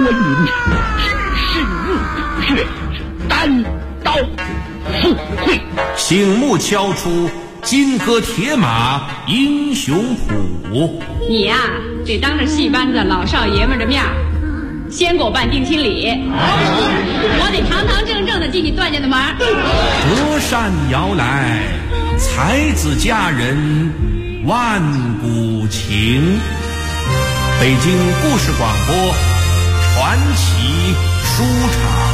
云，只是热血，单刀赴会。 醒目敲出金戈铁马英雄谱。 你呀，得当着戏班子老少爷们的面先给我办定亲礼，我得堂堂正正的进你段家的门。 隔山遥来，才子佳人万古情。北京故事广播传奇书场。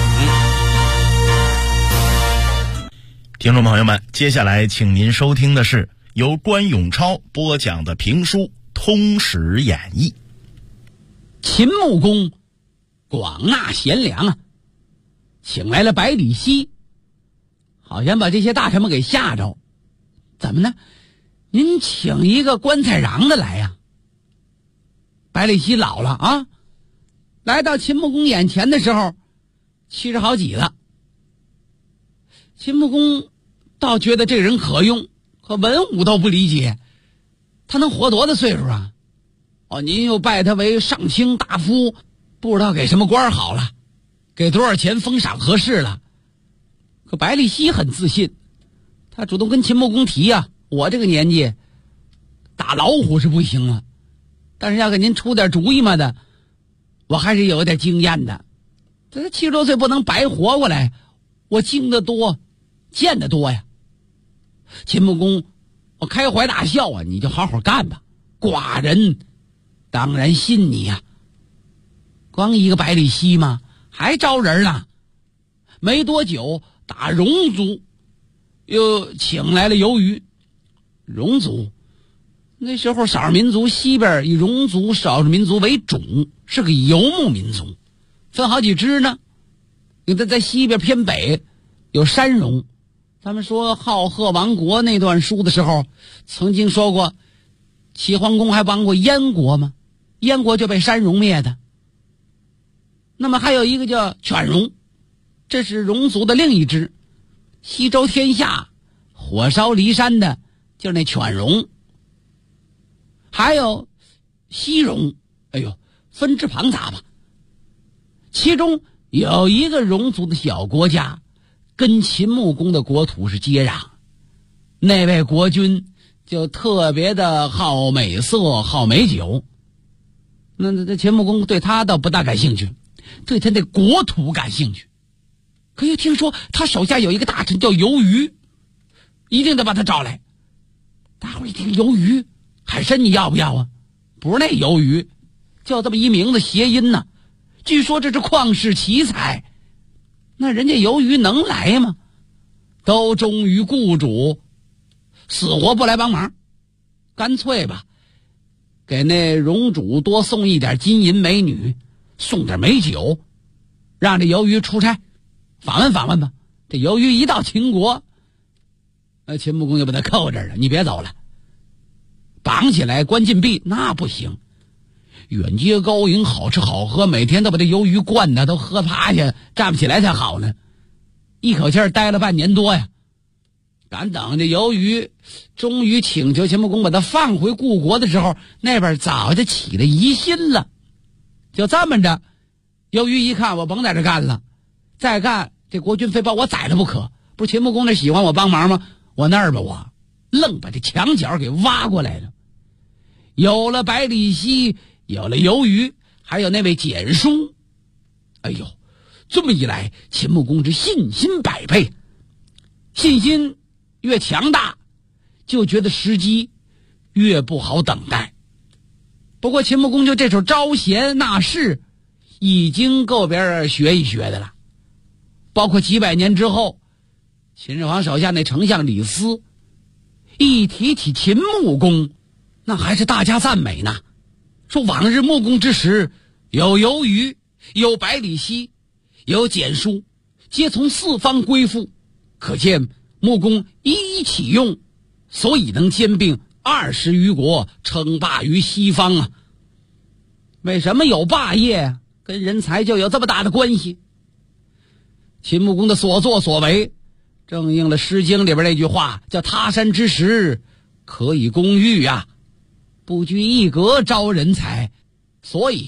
听众朋友们，接下来请您收听的是由关永超播讲的评书《通史演义》。 秦穆公广纳贤良啊，请来了百里奚，好像把这些大臣们给吓着。怎么呢？您请一个棺材瓤的来呀？百里奚老了啊，来到秦穆公眼前的时候70好几了。秦穆公倒觉得这个人可用，可文武都不理解，他能活多大岁数啊？您又拜他为上卿大夫，不知道给什么官好了，给多少钱封赏合适了。可百里奚很自信，他主动跟秦穆公提啊，我这个年纪打老虎是不行了，但是要给您出点主意嘛的，我还是有点经验的。这70多岁不能白活过来，我经得多见得多呀。秦穆公我开怀大笑啊，你就好好干吧，寡人当然信你呀。光一个百里奚吗？还招人呢。没多久，打戎族又请来了游鱼。戎族那时候少数民族西边以戎族少数民族为主，是个游牧民族，分好几支呢。有的在西边偏北有山戎，他们说浩赫王国那段书的时候曾经说过，齐桓公还亡过燕国吗？燕国就被山戎灭的。那么还有一个叫犬戎，这是戎族的另一支，西周天下火烧骊山的就是那犬戎。还有西戎，哎呦，分支庞杂吧。其中有一个戎族的小国家跟秦穆公的国土是接壤，那位国君就特别的好美色好美酒。那秦穆公对他倒不大感兴趣，对他的国土感兴趣。可又听说他手下有一个大臣叫游鱼，一定得把他找来。大伙一听游鱼，海参你要不要啊？不是那游鱼，叫这么一名字谐音呢。据说这是旷世奇才，那人家游鱼能来吗？都忠于雇主，死活不来帮忙。干脆吧，给那戎主多送一点金银美女，送点美酒，让这游鱼出差访问访问吧。这游鱼一到秦国，秦穆公就把他扣这儿了，你别走了，绑起来关禁闭那不行。远接高迎，好吃好喝，每天都把这鱿鱼灌的都喝趴下，站不起来才好呢。一口气待了半年多呀。赶等这鱿鱼终于请求秦穆公把他放回故国的时候，那边早就起了疑心了。就这么着，鱿鱼一看我甭在这干了，再干这国君非把我宰了不可。不是秦穆公那喜欢我帮忙吗？我那儿吧，我愣把这墙角给挖过来了。有了百里奚，有了游鱼，还有那位简叔，哎呦，这么一来，秦穆公之信心百倍。信心越强大，就觉得时机越不好等待。不过秦穆公就这手招贤纳士，已经够别人学一学的了。包括几百年之后，秦始皇手下那丞相李斯，一提起秦穆公，那还是大家赞美呢。说往日穆公之时，有游鱼，有百里奚，有简叔，皆从四方归附，可见穆公一一启用，所以能兼并20余国，称霸于西方啊。为什么有霸业？跟人才就有这么大的关系。秦穆公的所作所为，正应了《诗经》里边那句话，叫他山之石，可以攻玉啊。不拘一格招人才，所以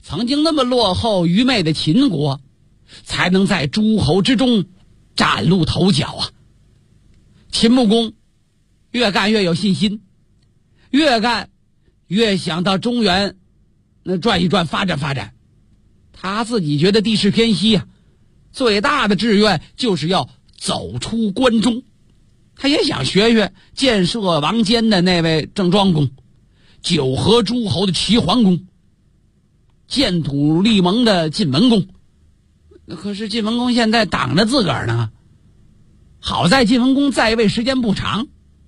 曾经那么落后愚昧的秦国，才能在诸侯之中崭露头角啊。秦穆公越干越有信心，越干越想到中原转一转，发展发展。他自己觉得地势偏西啊，最大的志愿就是要走出关中。他也想学学建设王坚的那位郑庄公，九合诸侯的齐桓公，建土立盟的晋文公。可是晋文公现在挡着自个儿呢。好在晋文公在位时间不长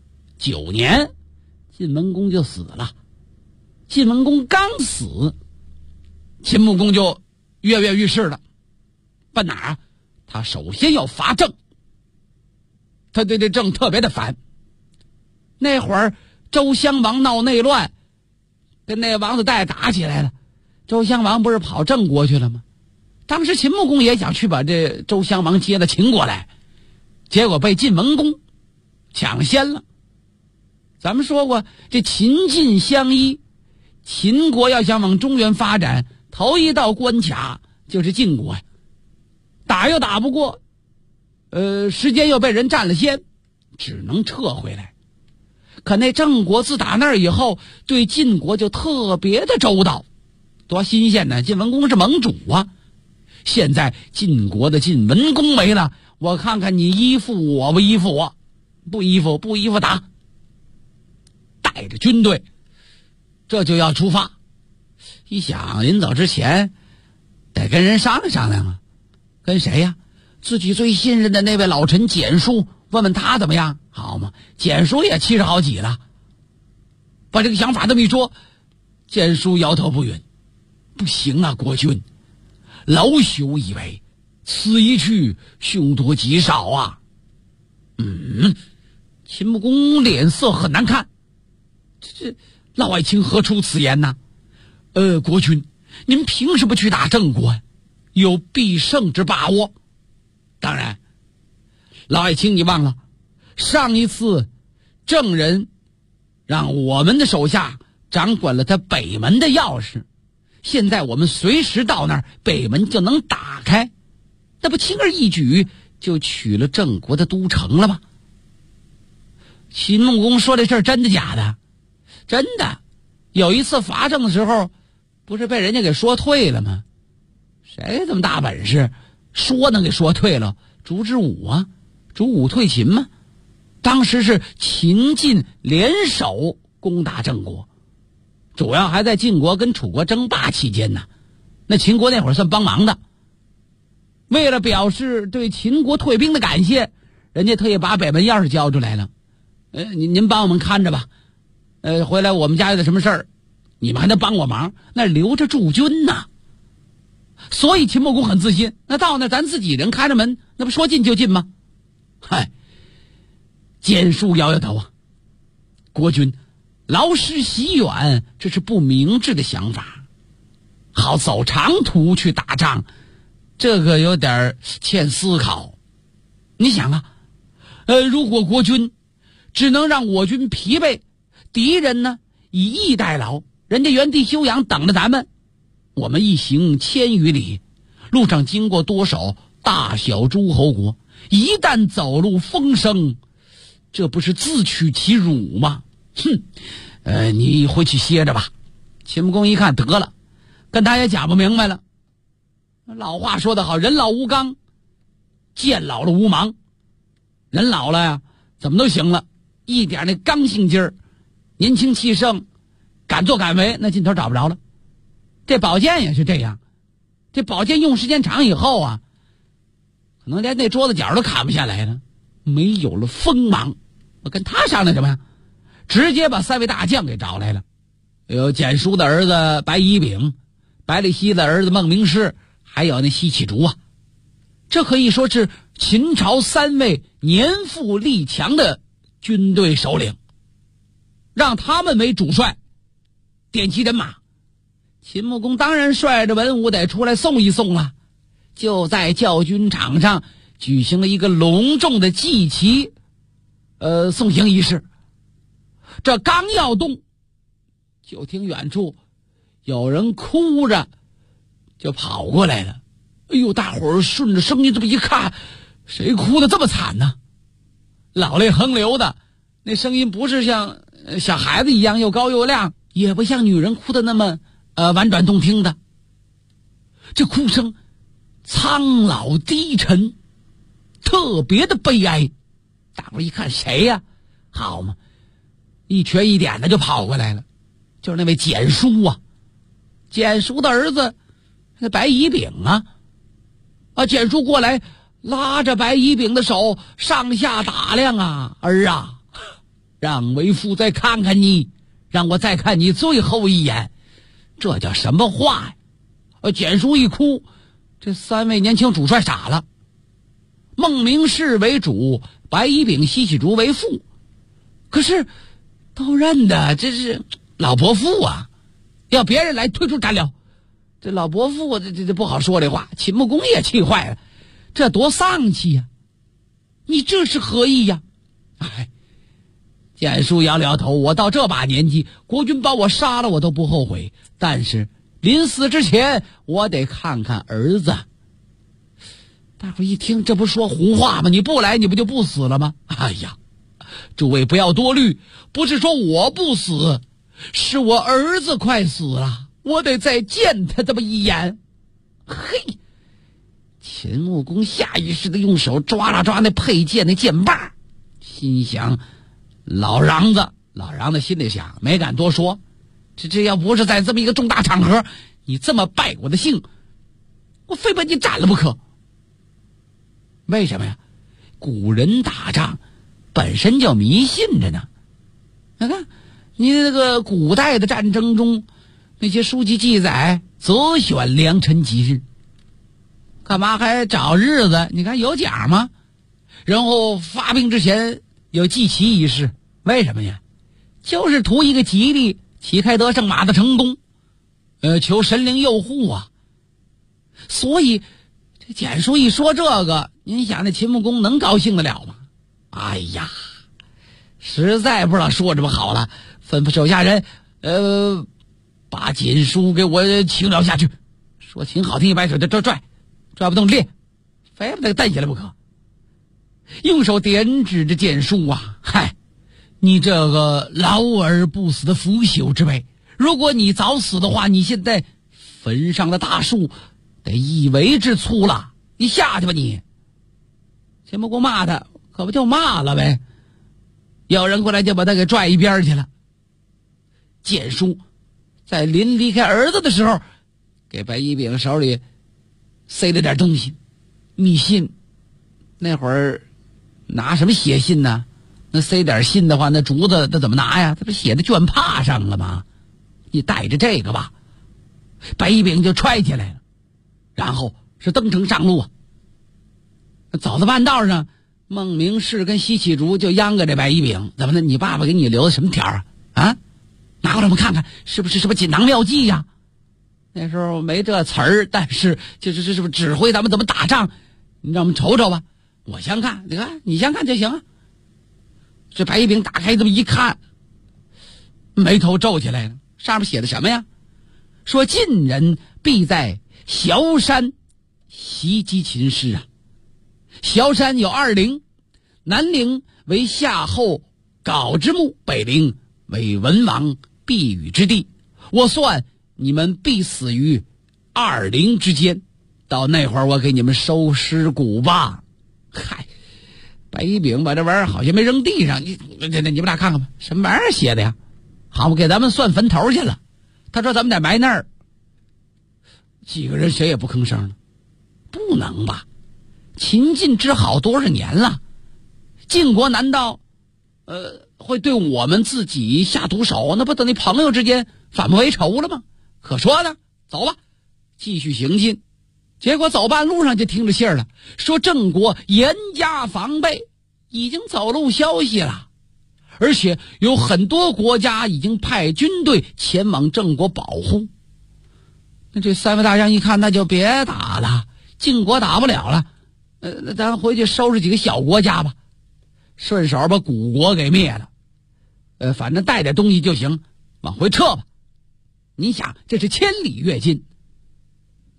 ，9年，晋文公就死了。晋文公刚死，秦穆公就跃跃欲试了。奔哪儿？他首先要伐郑。他对这郑特别的烦。那会儿周襄王闹内乱，跟那王子带打起来了，周襄王不是跑郑国去了吗？当时秦穆公也想去把这周襄王接了秦国来，结果被晋文公抢先了。咱们说过，这秦晋相依，秦国要想往中原发展，头一道关卡就是晋国呀。打又打不过，时间又被人占了先，只能撤回来。可那郑国自打那儿以后，对晋国就特别的周到，多新鲜呢！晋文公是盟主啊。现在晋国的晋文公没了，我看看你依附我不依附我？不依附打。带着军队，这就要出发。一想临走之前得跟人商量商量啊。跟谁呀？自己最信任的那位老臣蹇叔，问问他怎么样，好吗？蹇叔也70好几了。把这个想法这么一说，蹇叔摇头不允。不行啊，国君，老朽以为此一去凶多吉少啊。秦穆公脸色很难看。这老爱卿何出此言呢？国君，您凭什么去打郑国？有必胜之把握。当然，老爱卿你忘了，上一次郑人让我们的手下掌管了他北门的钥匙，现在我们随时到那儿，北门就能打开，那不轻而易举就取了郑国的都城了吗？秦穆公说这事儿真的假的？真的。有一次伐郑的时候，不是被人家给说退了吗？谁这么大本事，说能给说退了？烛之武啊，烛武退秦吗？当时是秦晋联手攻打郑国，主要还在晋国跟楚国争霸期间呢。那秦国那会儿算帮忙的。为了表示对秦国退兵的感谢，人家特意把北门钥匙交出来了。您帮我们看着吧。回来我们家有点什么事儿，你们还能帮我忙，那留着驻军呢。所以秦穆公很自信，那到那咱自己人看着门，那不说进就进吗？嗨，蹇叔摇摇头啊，国君，劳师袭远，这是不明智的想法。好走长途去打仗，这个有点欠思考。你想啊，如果国军只能让我军疲惫，敌人呢以逸待劳，人家原地休养等着咱们。我们一行1000余里，路上经过多少大小诸侯国，一旦走漏风声，这不是自取其辱吗？你回去歇着吧。秦穆公一看得了，跟他也讲不明白了。老话说得好，人老无刚，剑老了无芒。人老了呀，怎么都行了，一点那刚性劲儿，年轻气盛，敢作敢为，那劲头找不着了。这宝剑也是这样，这宝剑用时间长以后啊，可能连那桌子角都砍不下来了，没有了锋芒。我跟他商量什么呀？直接把3位大将给找来了，有蹇叔的儿子白乙丙，白里奚的儿子孟明视，还有那西乞烛啊。这可以说是秦朝3位年富力强的军队首领，让他们为主帅，点齐人马。秦穆公当然率着文武得出来送一送了，就在教军场上举行了一个隆重的祭旗送行仪式。这刚要动，就听远处有人哭着就跑过来了。哎呦，大伙儿顺着声音这么一看，谁哭得这么惨呢？老泪横流的，那声音不是像小孩子一样又高又亮，也不像女人哭的那么婉转动听的。这哭声苍老低沉，特别的悲哀。大伙儿一看谁呀？好嘛，一瘸一点的就跑过来了，就是那位简叔啊，简叔的儿子那白乙丙啊。简叔过来拉着白乙丙的手上下打量啊，儿啊，让为父再看看你，让我再看你最后一眼，这叫什么话呀？简叔一哭，这三位年轻主帅傻了。孟明视为主，白乙丙、西喜竹为副，可是都认得这是老伯父啊，要别人来推出斩了。这老伯父这不好说这话，秦穆公也气坏了，这多丧气呀！你这是何意呀？简叔摇了摇头，我到这把年纪，国君把我杀了我都不后悔，但是临死之前我得看看儿子。大伙一听，这不说胡话吗？你不来你不就不死了吗？哎呀，诸位不要多虑，不是说我不死，是我儿子快死了，我得再见他这么一眼。嘿，秦穆公下意识的用手抓了抓那佩剑那剑把，心想老瓤子心里想，没敢多说，这要不是在这么一个重大场合，你这么败我的兴，我非把你斩了不可。为什么呀？古人打仗本身就迷信着呢。你看你那个古代的战争中，那些书籍记载择选良辰吉日，干嘛还找日子？你看有奖吗？然后发兵之前有祭旗仪式，为什么呀？就是图一个吉利，旗开得胜，马的成功，求神灵佑护啊。所以这简叔一说这个，您想那秦穆公能高兴得了吗？哎呀，实在不知道说什么好了，吩咐手下人把简叔给我请了下去。说请好听一摆手，就拽不动练，非把他给带起来不可。用手点指着简叔啊，嗨，你这个老而不死的腐朽之辈，如果你早死的话，你现在坟上的大树得一围之粗了，你下去吧你。秦穆公骂他，可不就骂了呗，有人过来就把他给拽一边去了。简叔在临离开儿子的时候，给白乙丙手里塞了点东西，密信。那会儿拿什么写信呢？那塞点信的话，那竹子那怎么拿呀？他不写在绢帕上了吗？你带着这个吧。白乙丙就揣起来了，然后是登城上路啊。走到半道上，孟明视跟西启竹就央个这白乙丙，怎么的？你爸爸给你留的什么条啊？啊，拿过来我们看看，是不是什么锦囊妙计呀？那时候没这词儿，但是就是是不是指挥咱们怎么打仗？你让我们瞅瞅吧。我先看，你看你先看就行啊。这白乙丙打开这么一看，眉头皱起来了。上面写的什么呀？说晋人必在崤山袭击秦师啊。崤山有2陵，南陵为夏后杲之墓，北陵为文王避雨之地。我算你们必死于2陵之间，到那会儿我给你们收尸骨吧。嗨，白乙丙把这玩意儿好像没扔地上，你们俩看看吧，什么玩意儿写的呀？好，我给咱们算坟头去了。他说咱们得埋那儿。几个人谁也不吭声了。不能吧？秦晋之好多少年了，晋国难道会对我们自己下毒手？那不等于朋友之间反目为仇了吗？可说呢，走吧，继续行进。结果走半路上就听着信儿了，说郑国严加防备，已经走漏消息了，而且有很多国家已经派军队前往郑国保护。那这三位大将一看，那就别打了，晋国打不了了，那咱回去收拾几个小国家吧，顺手把古国给灭了，反正带点东西就行，往回撤吧。你想这是千里跃进，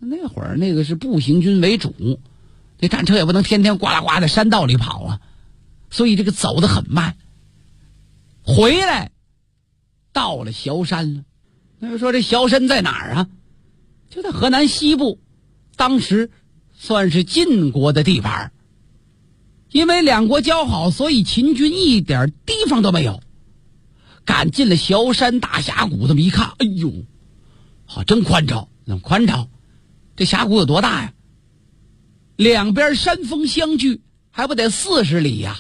那会儿那个是步行军为主，那战车也不能天天呱啦呱的山道里跑啊，所以这个走得很慢。回来到了崤山了。那就说这崤山在哪儿啊？就在河南西部，当时算是晋国的地盘。因为两国交好，所以秦军一点地方都没有。赶进了崤山大峡谷，这么一看，哎呦，好真宽敞，那么宽敞。这峡谷有多大呀？两边山峰相距，还不得40里呀？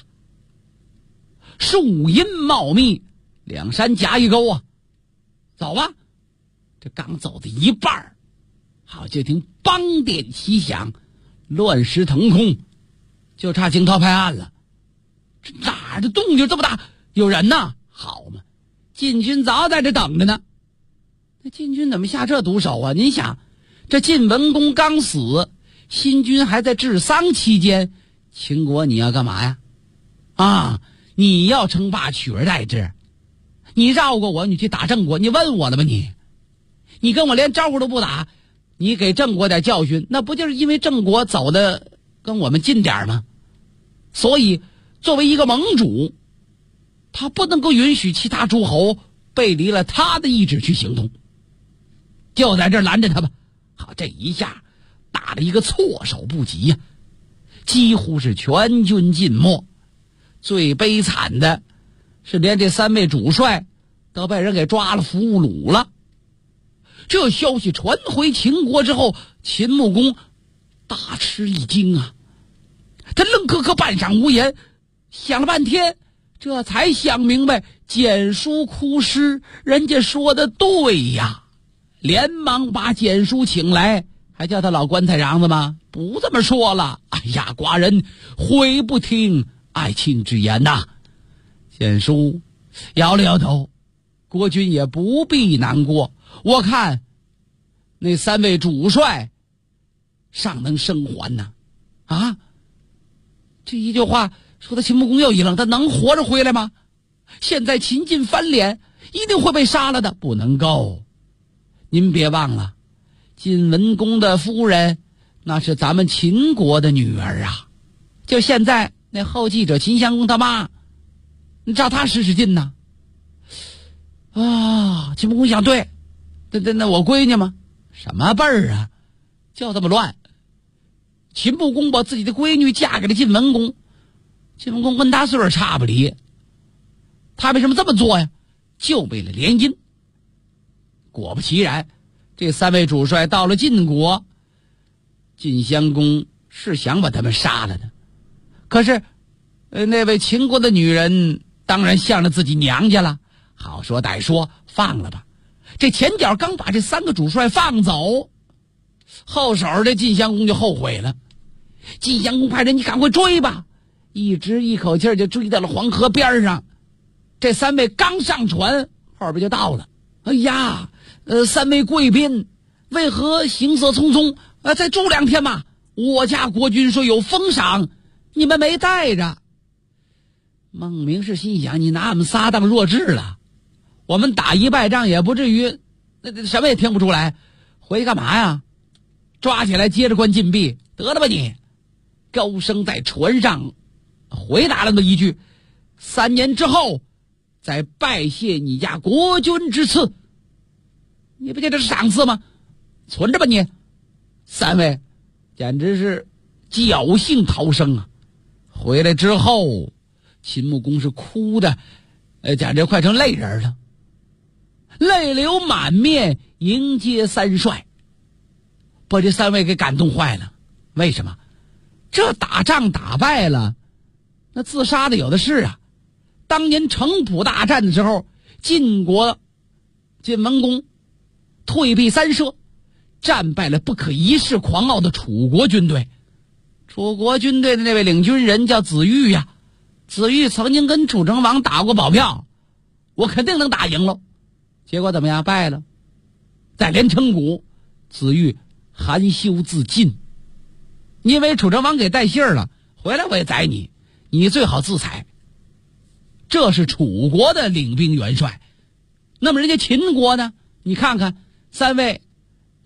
树荫茂密，两山夹一沟啊。走吧。这刚走的一半，好，就听梆电齐响，乱石腾空，就差惊涛拍岸了。这哪儿的动静这么大？有人呐！好嘛，晋军早在这等着呢。那晋军怎么下这毒手啊？您想，这晋文公刚死，新军还在治丧期间，秦国你要干嘛呀？啊，你要称霸取而代之，你绕过我，你去打郑国，你问我了吗？你跟我连招呼都不打，你给郑国点教训，那不就是因为郑国走的跟我们近点吗？所以作为一个盟主，他不能够允许其他诸侯背离了他的意志去行动，就在这儿拦着他吧。好，这一下打了一个措手不及呀，几乎是全军尽没。最悲惨的是连这3位主帅都被人给抓了俘虏了。这消息传回秦国之后，秦穆公大吃一惊啊，他愣磕磕半晌无言，想了半天，这才想明白简书哭师人家说的对呀，连忙把简书请来，还叫他老棺材瓤子吗？不这么说了，哎呀，寡人悔不听爱卿之言呐。简书摇了摇头，国君也不必难过，我看那3位主帅尚能生还呢。啊，这一句话说的秦穆公又一愣，他能活着回来吗？现在秦晋翻脸，一定会被杀了的，不能够。您别忘了，晋文公的夫人那是咱们秦国的女儿啊，就现在那后继者秦襄公他妈，你照他使劲呢。啊，秦穆公想，对，那我闺女吗？什么辈儿啊，就这么乱。秦穆公把自己的闺女嫁给了晋文公，晋文公跟他岁数差不离，他为什么这么做呀？就为了联姻。果不其然，这3位主帅到了晋国，晋襄公是想把他们杀了的，可是那位秦国的女人当然向着自己娘家了，好说歹说，放了吧。这前脚刚把这3个主帅放走，后手这晋襄公就后悔了。晋襄公派人，你赶快追吧，一直一口气就追到了黄河边上。这3位刚上船，后边就到了。哎呀，3位贵宾为何行色匆匆？再住2天吧，我家国君说有封赏，你们没带着。孟明是心想，你拿我们仨当弱智了，我们打一败仗也不至于什么也听不出来，回去干嘛呀？抓起来接着关禁闭得了吧你。高升在船上回答了那么一句，3年之后再拜谢你家国君之赐。你不觉得是赏赐吗？存着吧你。3位简直是侥幸逃生啊。回来之后，秦穆公是哭的简直快成泪人了，泪流满面迎接3帅，把这3位给感动坏了。为什么？这打仗打败了，那自杀的有的是啊。当年城濮大战的时候，晋文公退避三舍，战败了不可一世狂傲的楚国军队。楚国军队的那位领军人叫子玉呀，子玉曾经跟楚成王打过保票，我肯定能打赢了。结果怎么样？败了。在连城谷，子玉含羞自尽，因为楚成王给带信儿了，回来我也宰你，你最好自裁。这是楚国的领兵元帅。那么人家秦国呢？你看看3位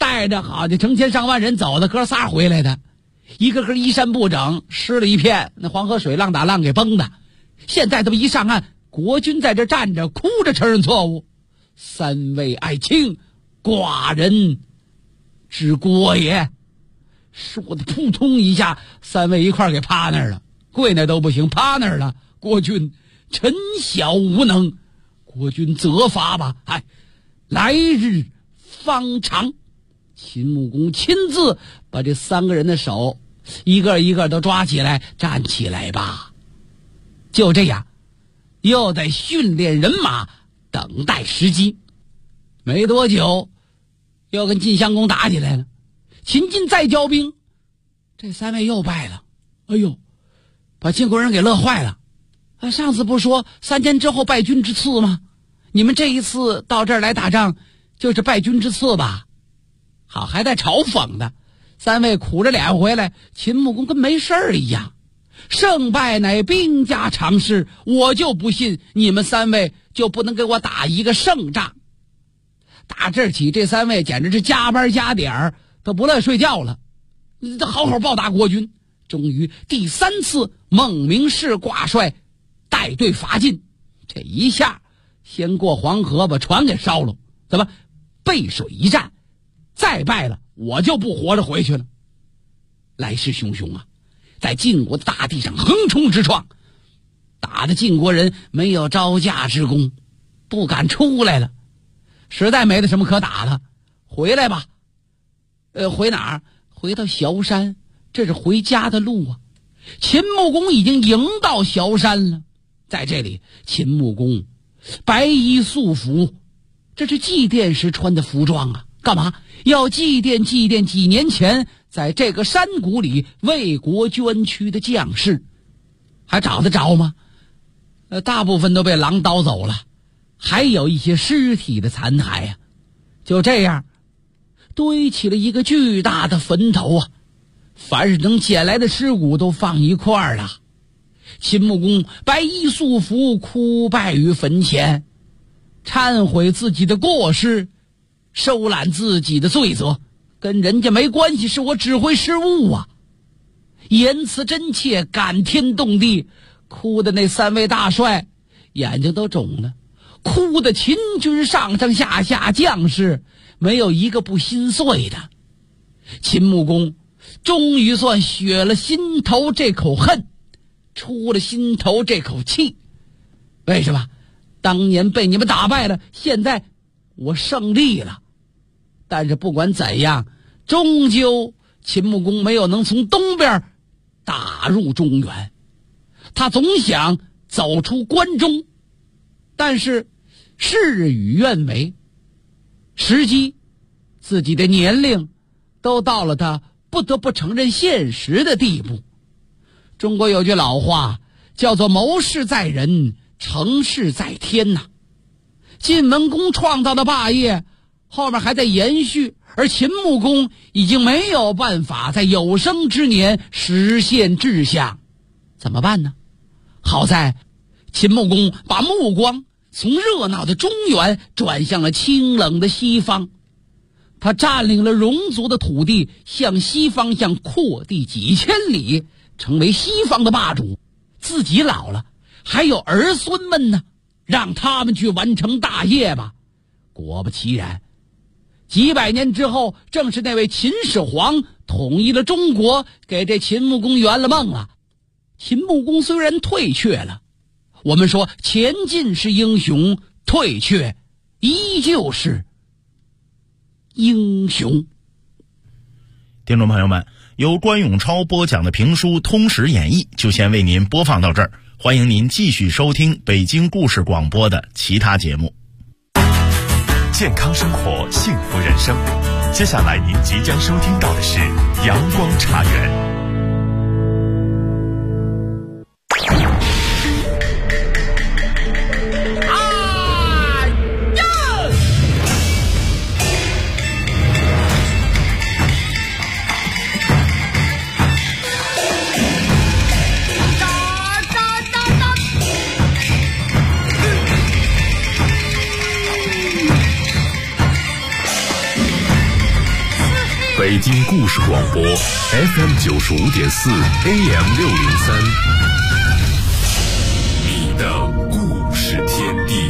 带着好的成千上万人走的哥仨回来的，一个个衣衫不整，湿了一片，那黄河水浪打浪给崩的。现在他们一上岸，国军在这站着，哭着承认错误。三位爱卿，寡人之过也。说的扑通一下，三位一块给趴那儿了，跪那都不行，趴那儿了。国君，臣小无能，国君责罚吧。来日方长。秦穆公亲自把这3个人的手一个一个都抓起来，站起来吧。就这样，又得训练人马，等待时机。没多久，又跟晋襄公打起来了。秦晋再交兵，这3位又败了。哎呦，把晋国人给乐坏了。上次不说3天之后败军之次吗？你们这一次到这儿来打仗，就是败军之次吧？好，还在嘲讽的。3位苦着脸回来，秦穆公跟没事儿一样。胜败乃兵家常事，我就不信你们3位就不能给我打一个胜仗。打这儿起，这3位简直是加班加点儿，都不乐睡觉了，好好报答国军。终于第3次，孟明视挂帅带队伐晋，这一下先过黄河把船给烧了，怎么背水一战？再败了，我就不活着回去了。来势汹汹啊，在晋国的大地上横冲直撞，打的晋国人没有招架之功，不敢出来了，实在没得什么可打了，回来吧。回哪儿？回到崤山，这是回家的路啊。秦穆公已经迎到崤山了，在这里，秦穆公白衣素服，这是祭奠时穿的服装啊。干嘛要祭奠几年前在这个山谷里为国捐躯的将士？还找得着吗？大部分都被狼刀走了，还有一些尸体的残骸呀。就这样堆起了一个巨大的坟头啊，凡是能捡来的尸骨都放一块儿了。秦穆公白衣素服，哭拜于坟前，忏悔自己的过失，收揽自己的罪责，跟人家没关系，是我指挥失误啊。言辞真切，感天动地，哭的那3位大帅眼睛都肿了，哭的秦军上上下下将士没有一个不心碎的。秦穆公终于算血了心头这口恨，出了心头这口气。为什么？当年被你们打败了，现在我胜利了。但是不管怎样，终究秦穆公没有能从东边打入中原。他总想走出关中，但是事与愿违，时机自己的年龄都到了他不得不承认现实的地步。中国有句老话叫做谋事在人，成事在天呐。晋文公创造的霸业后面还在延续，而秦穆公已经没有办法在有生之年实现志向，怎么办呢？好在秦穆公把目光从热闹的中原转向了清冷的西方，他占领了戎族的土地，向西方向扩地几千里，成为西方的霸主。自己老了，还有儿孙们呢，让他们去完成大业吧。果不其然，几百年之后，正是那位秦始皇统一了中国，给这秦穆公圆了梦了。秦穆公虽然退却了，我们说前进是英雄，退却依旧是英雄。 听众朋友们，由关永超播讲的评书《通史演义》就先为您播放到这儿，欢迎您继续收听北京故事广播的其他节目。 健康生活，幸福人生。接下来您即将收听到的是阳光茶园。 北京故事广播 FM95.4 AM603，你的故事天地。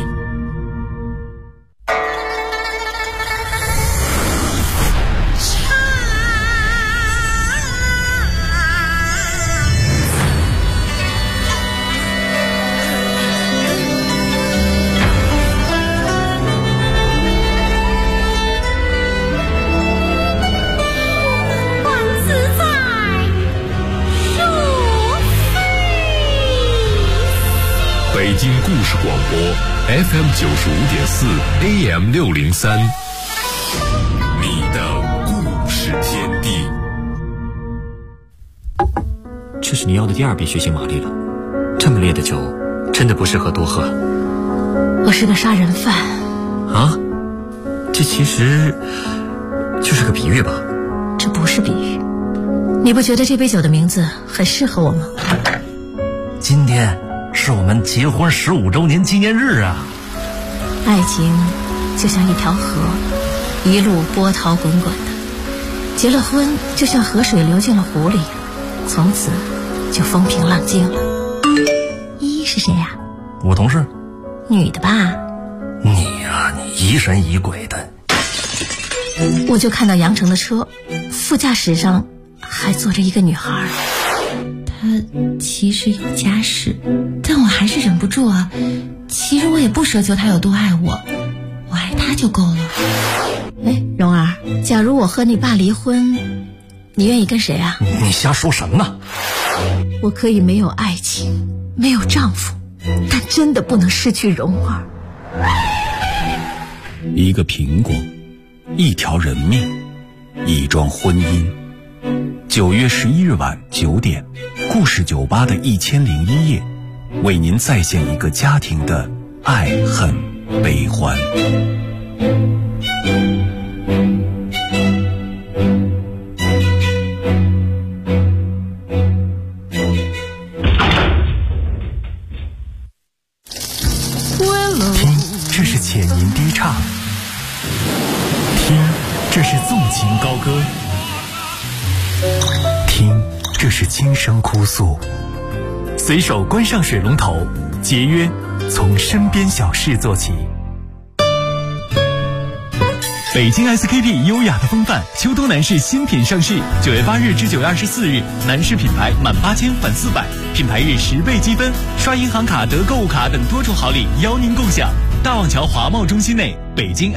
北京故事广播 FM95.4 AM603，你的故事天地。 这是你要的第2杯血腥玛丽了，这么烈的酒真的不适合多喝。 我是个杀人犯啊？这其实就是个比喻吧？ 这不是比喻。你不觉得这杯酒的名字很适合我吗？ 今天是我们结婚15周年纪念日啊！ 爱情就像一条河，一路波涛滚滚的。结了婚就像河水流进了湖里，从此就风平浪静了。依依是谁呀？ 我同事。 女的吧？ 你呀，你疑神疑鬼的。 我就看到杨成的车，副驾驶上还坐着一个女孩。她其实有家室，但我还是忍不住啊。其实我也不奢求她有多爱我，我爱她就够了。哎，蓉儿，假如我和你爸离婚，你愿意跟谁啊？ 你瞎说什么呢？ 我可以没有爱情，没有丈夫，但真的不能失去蓉儿。 一个苹果，一条人命，一桩婚姻。9月11日晚9点，故事酒吧的1001夜，为您再现一个家庭的爱恨悲欢。 听，这是浅吟低唱；听，这是纵情高歌；听，这是轻声哭诉。随手关上水龙头，节约，从身边小事做起。北京 SKP 优雅的风范，秋冬男士新品上市，9月8日至9月24日，男士品牌满8000返400，品牌日10倍积分，刷银行卡得购物卡等多重好礼邀您共享。大望桥华贸中心内，北京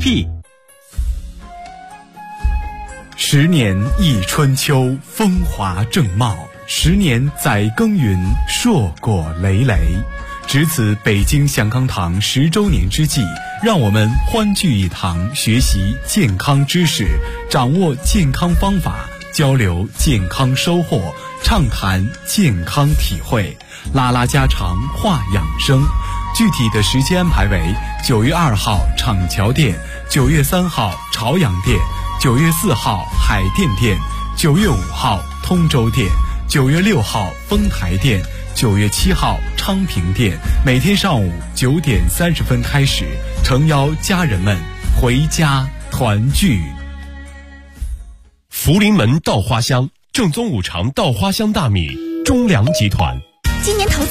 SKP。10年忆春秋，风华正茂；10年载耕耘，硕果累累。值此北京祥康堂10周年之际，让我们欢聚一堂，学习健康知识，掌握健康方法，交流健康收获，畅谈健康体会，拉拉家常，话养生。具体的时间安排为9月2号厂桥店，9月3号朝阳店，9月4号海淀店，9月5号通州店，9月6号丰台店，9月7号昌平店。每天上午9点30分开始，诚邀家人们回家团聚。 福临门稻花香，正宗5常稻花香大米，中粮集团。 今年投资